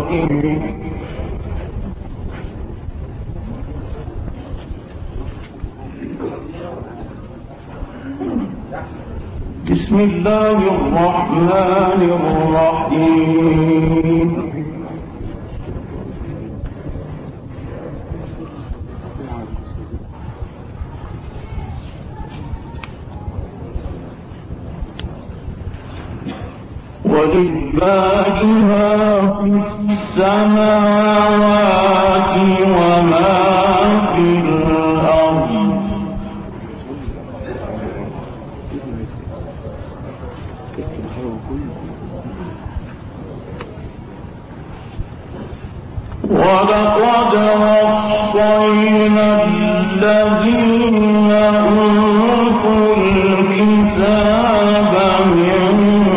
بسم الله الرحمن الرحيم ولله ما في السماوات وما في الأرض ولقد وصينا الذين أوتوا الكتاب من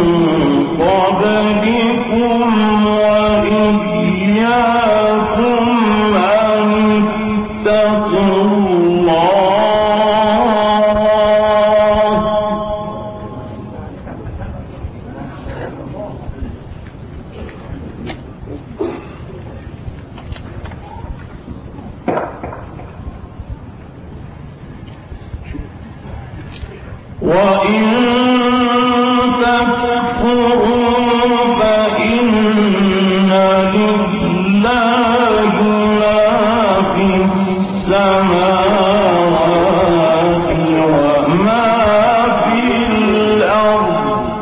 قبلكم وإياكم أن اتقوا الله وإن تكفروا فإن لله ما في السماوات وما في الأرض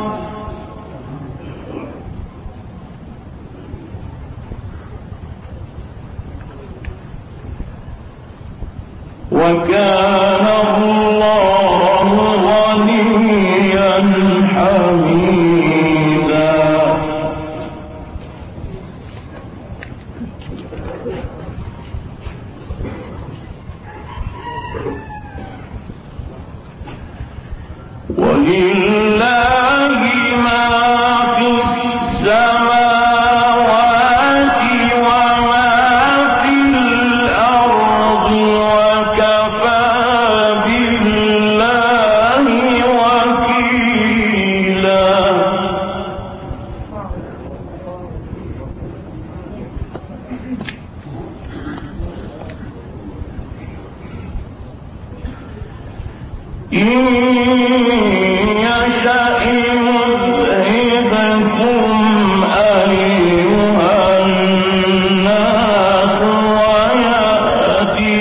وكان الله غنيا حميدا ولله ما في السماوات وما في الأرض وكفى بالله وكيلا إن يشأ يذهبكم أيها الناس ويأتي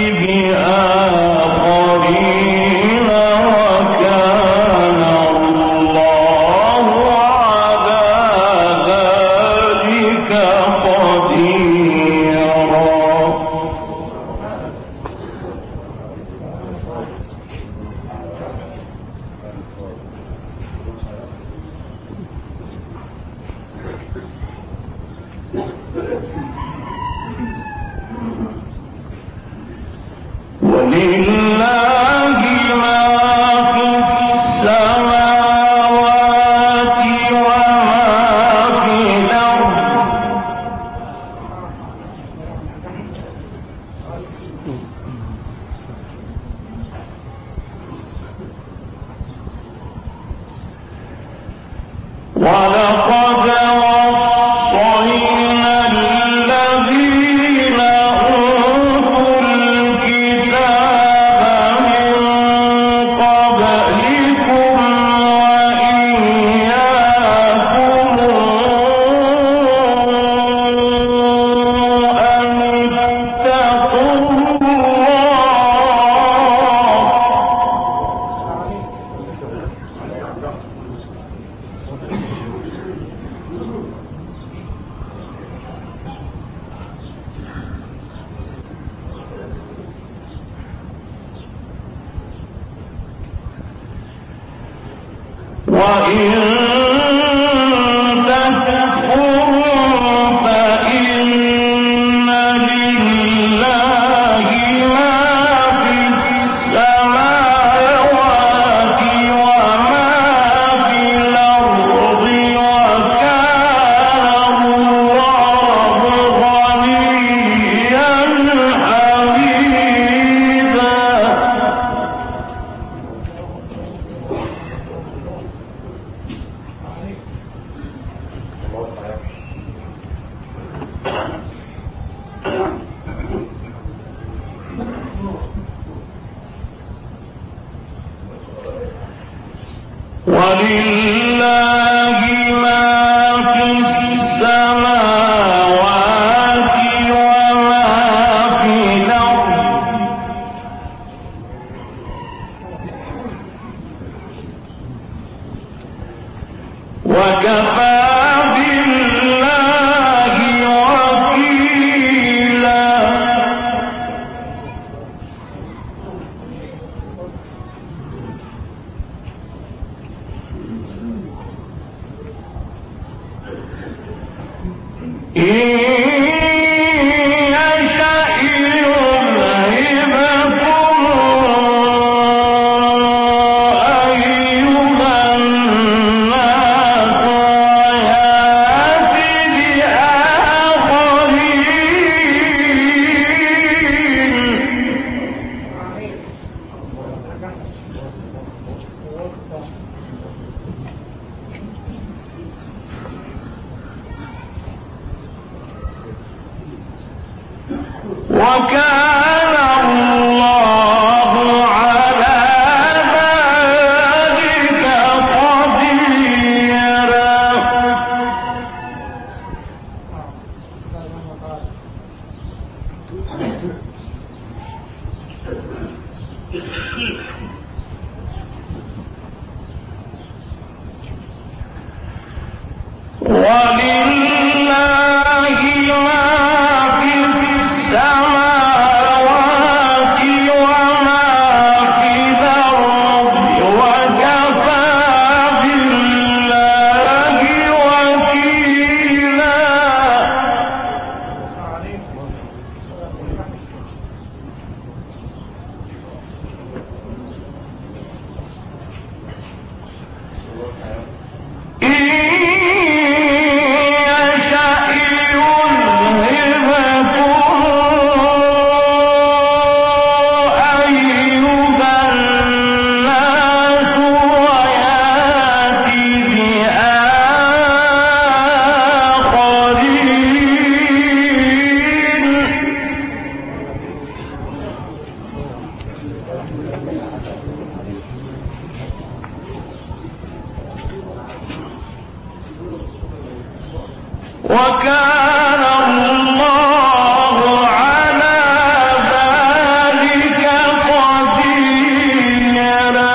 بآخرين وكان الله على ذلك قديرا ولله ما في السماوات وما في الأرض ولقد وصينا الذين ولله ما في السماوات وما في الأرض وكفى بالله وكيلا وكان الله على ذلك قديرا ولله ما في السماوات وما في الأرض وكفى بالله وكيلا وكان الله على ذلك قديرا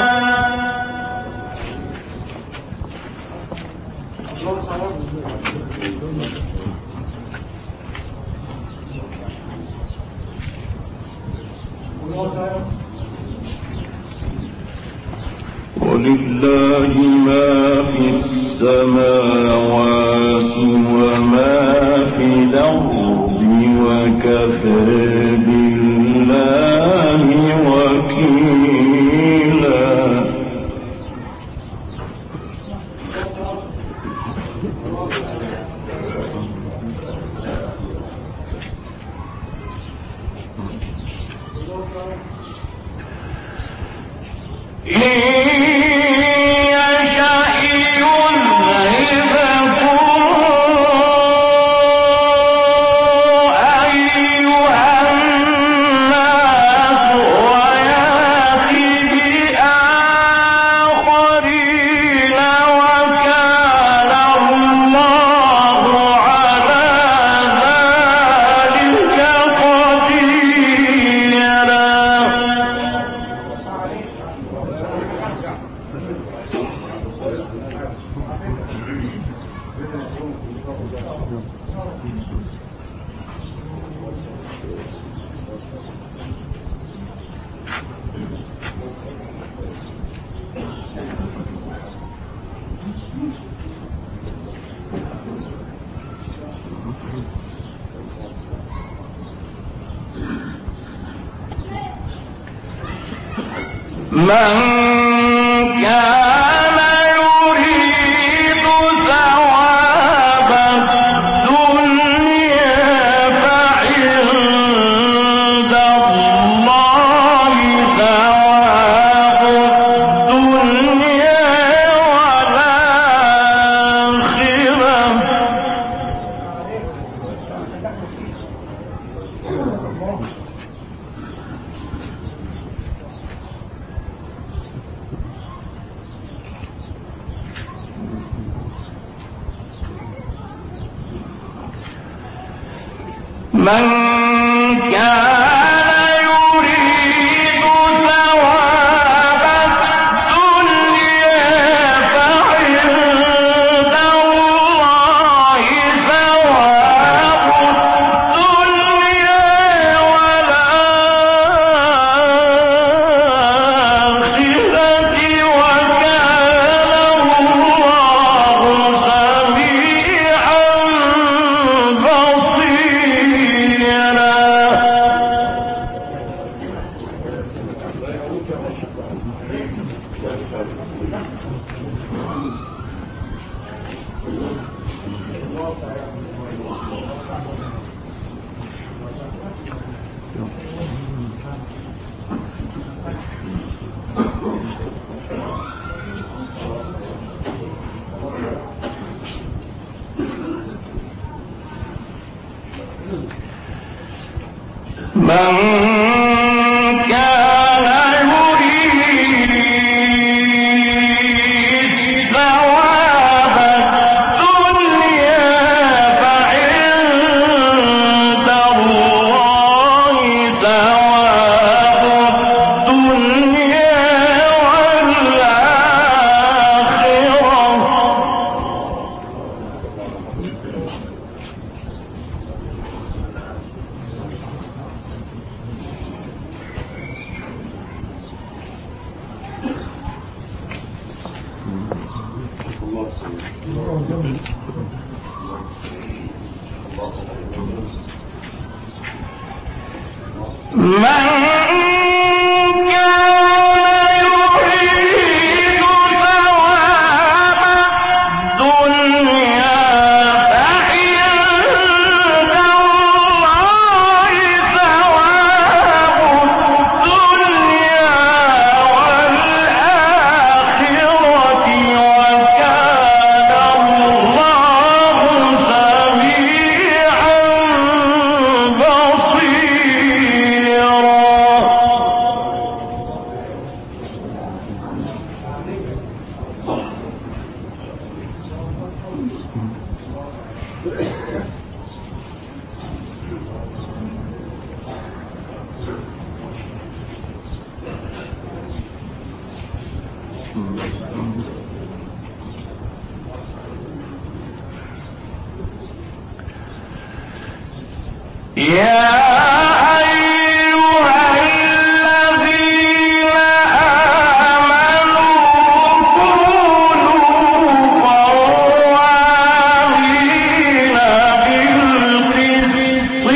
ولله ما في السماوات وما في الأرض وكفى بالله وكيلا من كان يريد ثواب الدنيا فعند الله ثواب الدنيا والآخرة من كان يريد ثواب الدنيا فعند الله ثواب الدنيا والآخرة وكان الله سميعا بصيرا. من كان يريد ثواب الدنيا فعند الله ثواب الدنيا والآخرة. من كان يريد ثواب الدنيا فعند الله ثواب الدنيا والآخرة وكان الله سميعا بصيرا. يا أيها الذين آمنوا كونوا قوامين بالقسط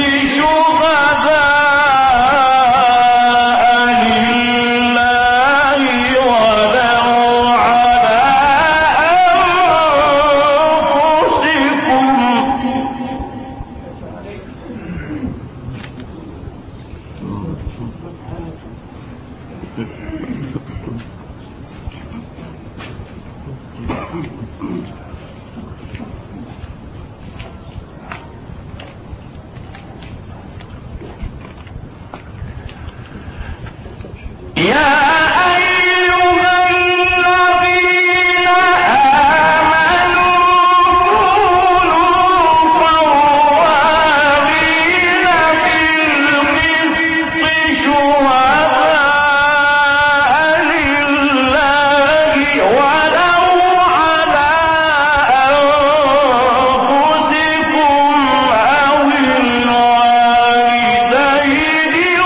شهداء لله ولو على أنفسكم. يا أيها الذين آمنوا كونوا قوامين بالقسط شهداء لله ولو على أنفسكم أو الوالدين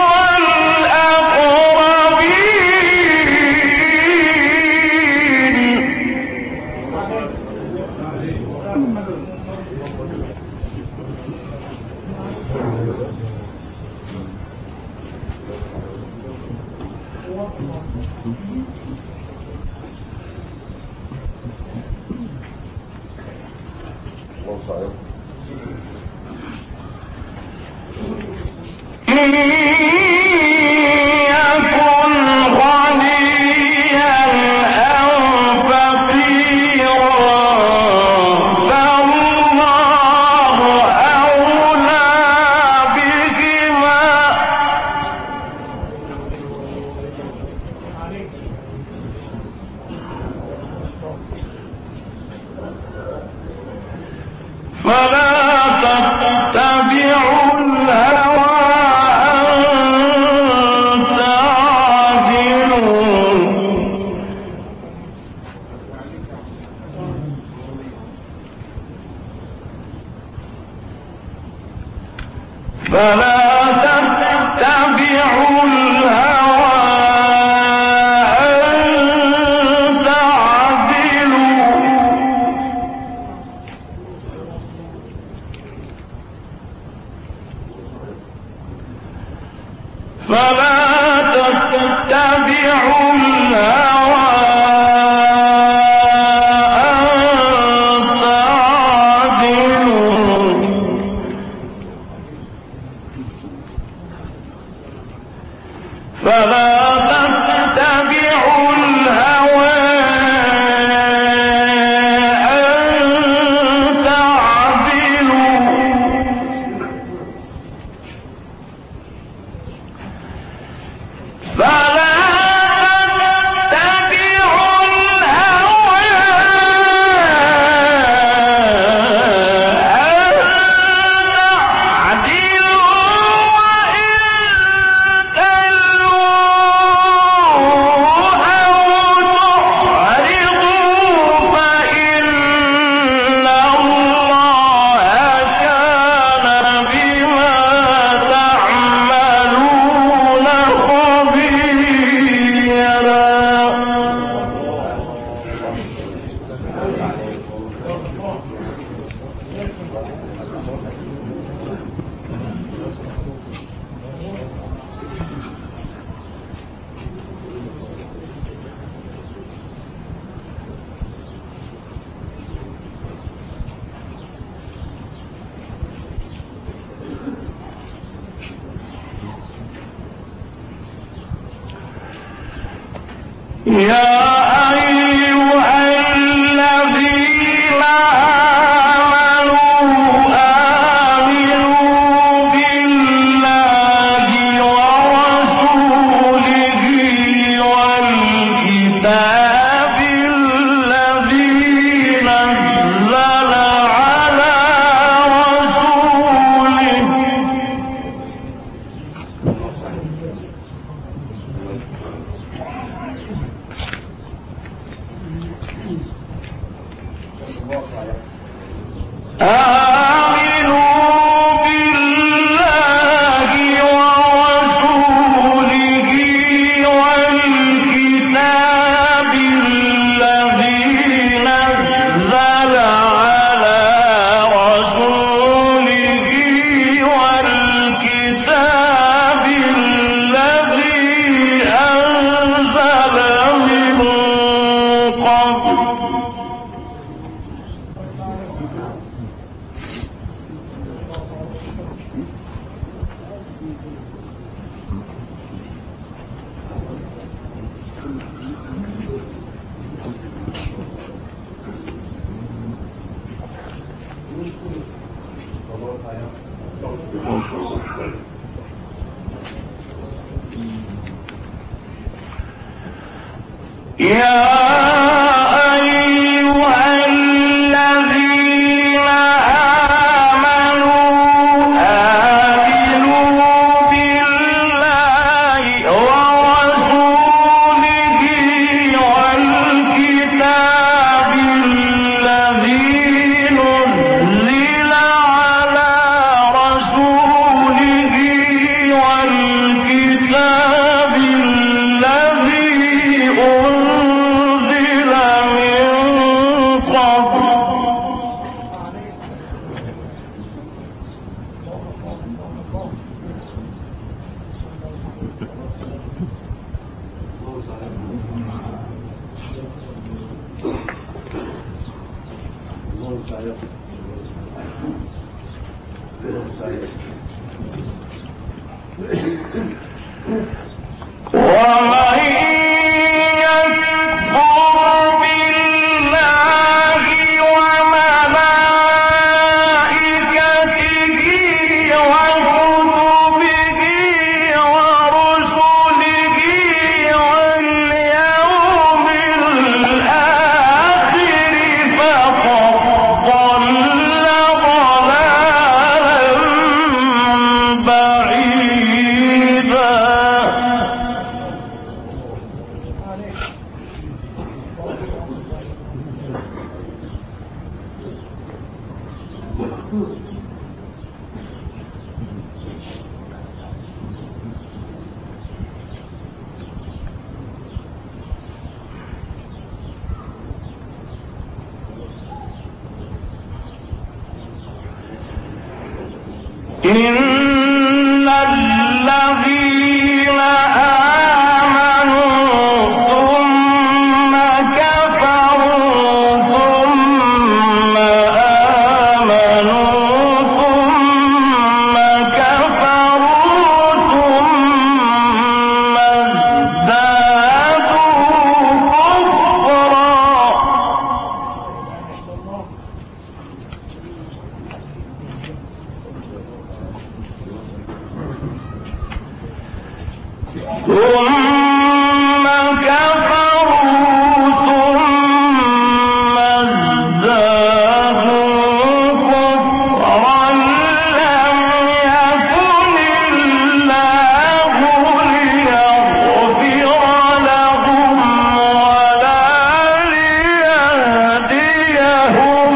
إن يكن غنيا أو فقيرا فالله أولى بهما فلا تتبعوا الهوى أن تعدلوا إن الذين آمنوا ثم كفروا ثم آمنوا ثم كفروا ثم ازدادوا كفرا ثم كفروا ثم ازدادوا كفرا لم يكن الله ليغفر لهم ولا ليهديهم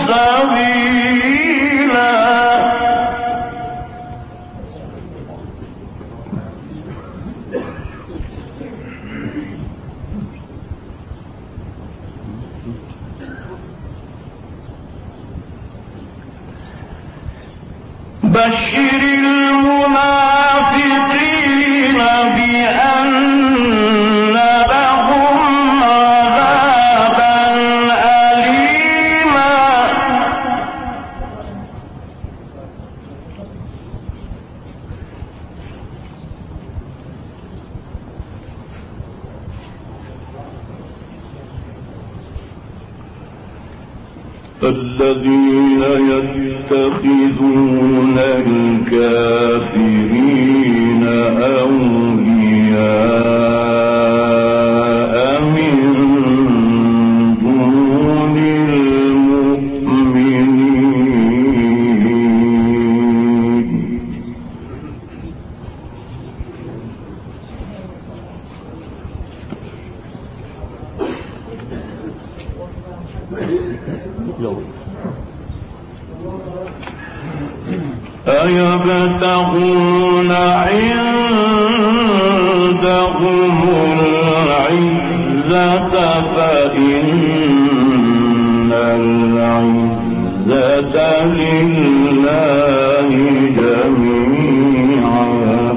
سبيلا بشر المنافقين بأن لهم عذابا أليما الذين يتخذون الكافرين أولياء من دون المؤمنين أيبتغون عندهم العزة فإن العزة لله جميعا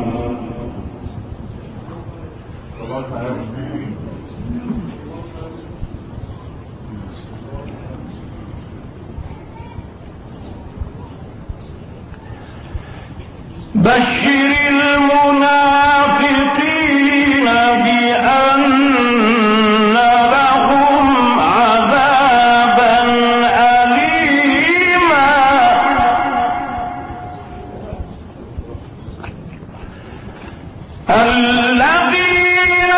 بشر المنافقين بأن لهم عذابا أليما الذين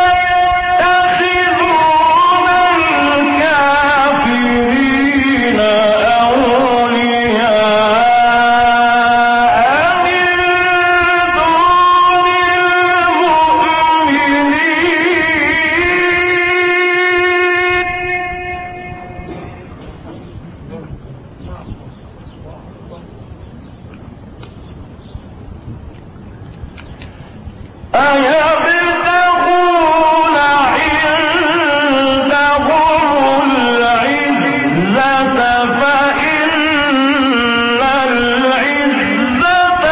يتخذون الكافرين أيبتغون عندهم العزة فإن العزة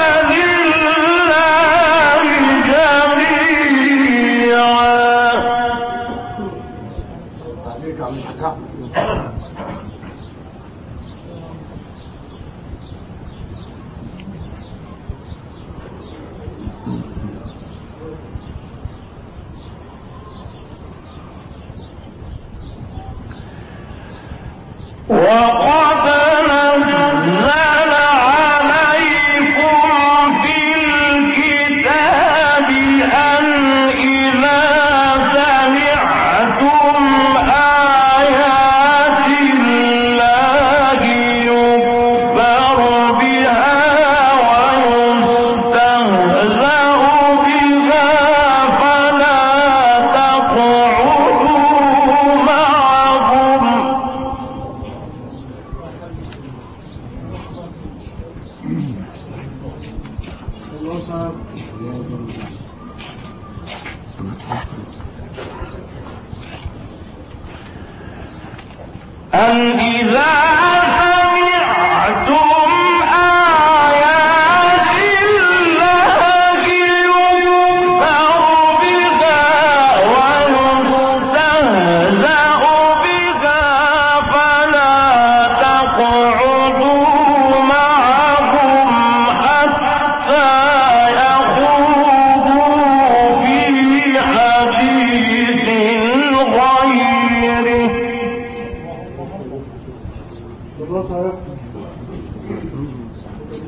لله جميعا وقد نزل عليكم في الكتاب أن إذا سمعتم آيات الله يكفر بها ويستهزأ بها فلا تقعدوا معهم أن إذا سمعتم آيات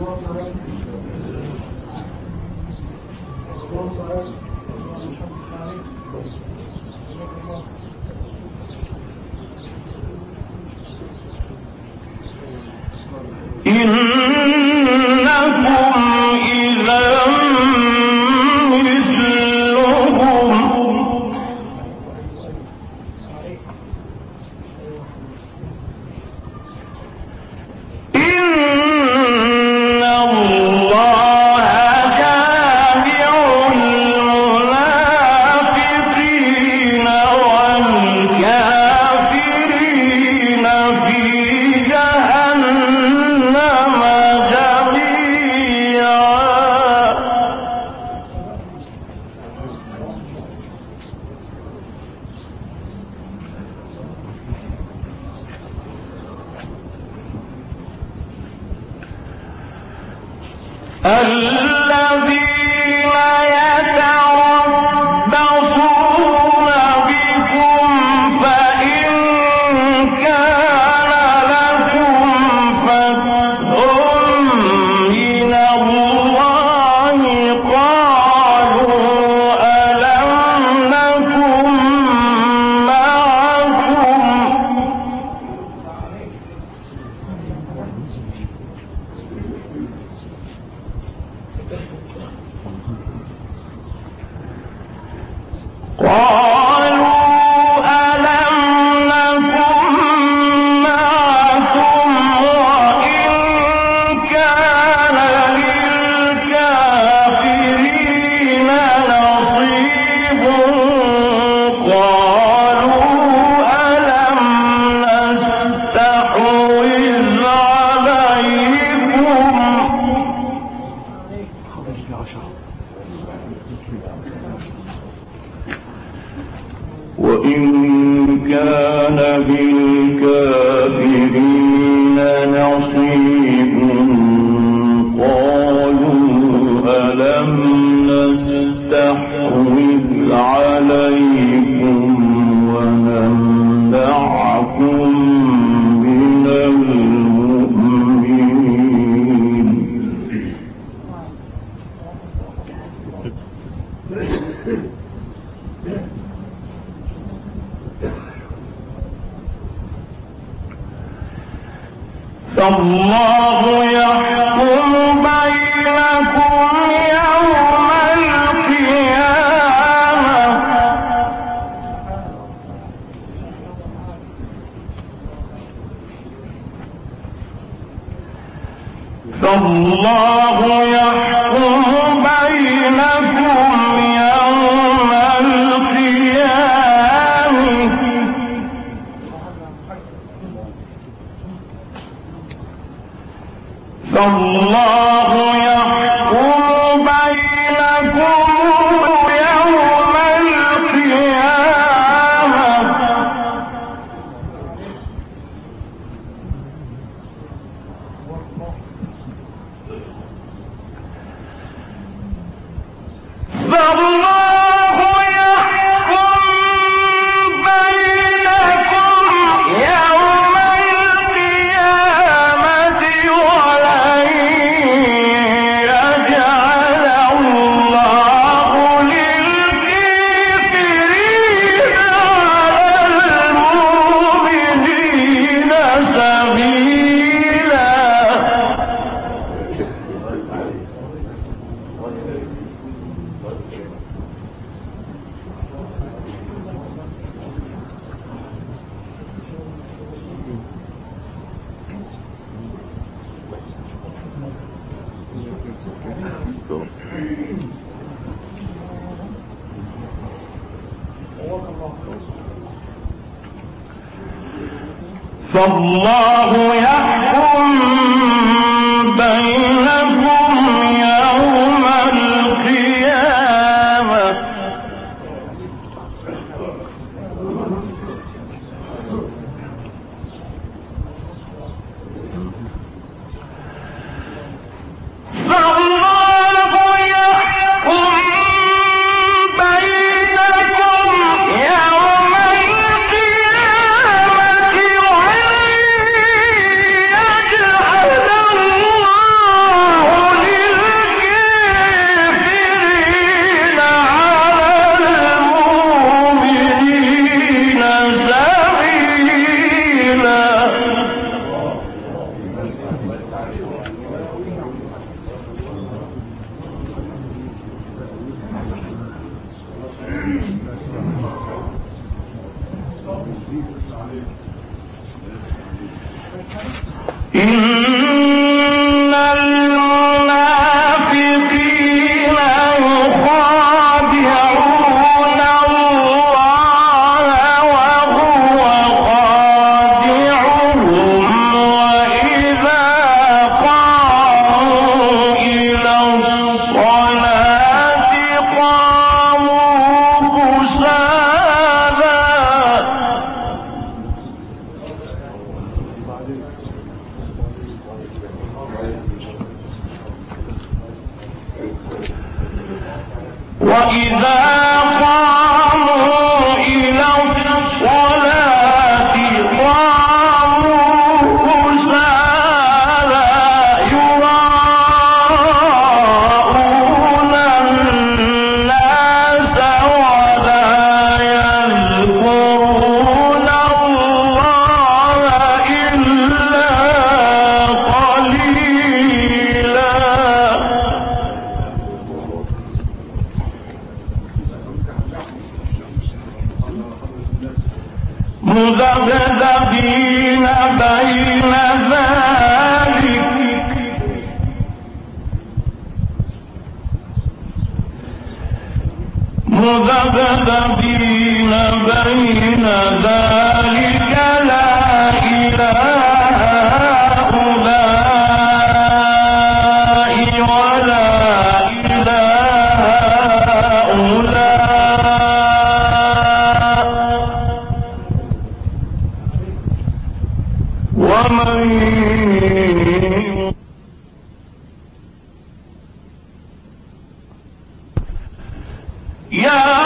الله يحكم بينكم يوم القيامة فالله يحكم بينكم يوم القيامة فالله يحكم بينكم يوم القيامة فالله يحكم بينكم يوم القيامة ولن يجعل الله للكافرين على المؤمنين سبيلا. فالله يحكم بينكم يوم القيامة فالله يحكم بينكم يوم القيامة ولن يجعل إن المنافقين يخادعون الله وهو خادعهم وإذا قاموا إلى الصلاة قاموا كسالى وإذا قاموا إلى الصلاة قاموا كسالى يراءون الناس ولا يذكرون الله إلا قليلا مذبذبين بين ذلك لا إله هؤلاء ولا إله هؤلاء ومن يا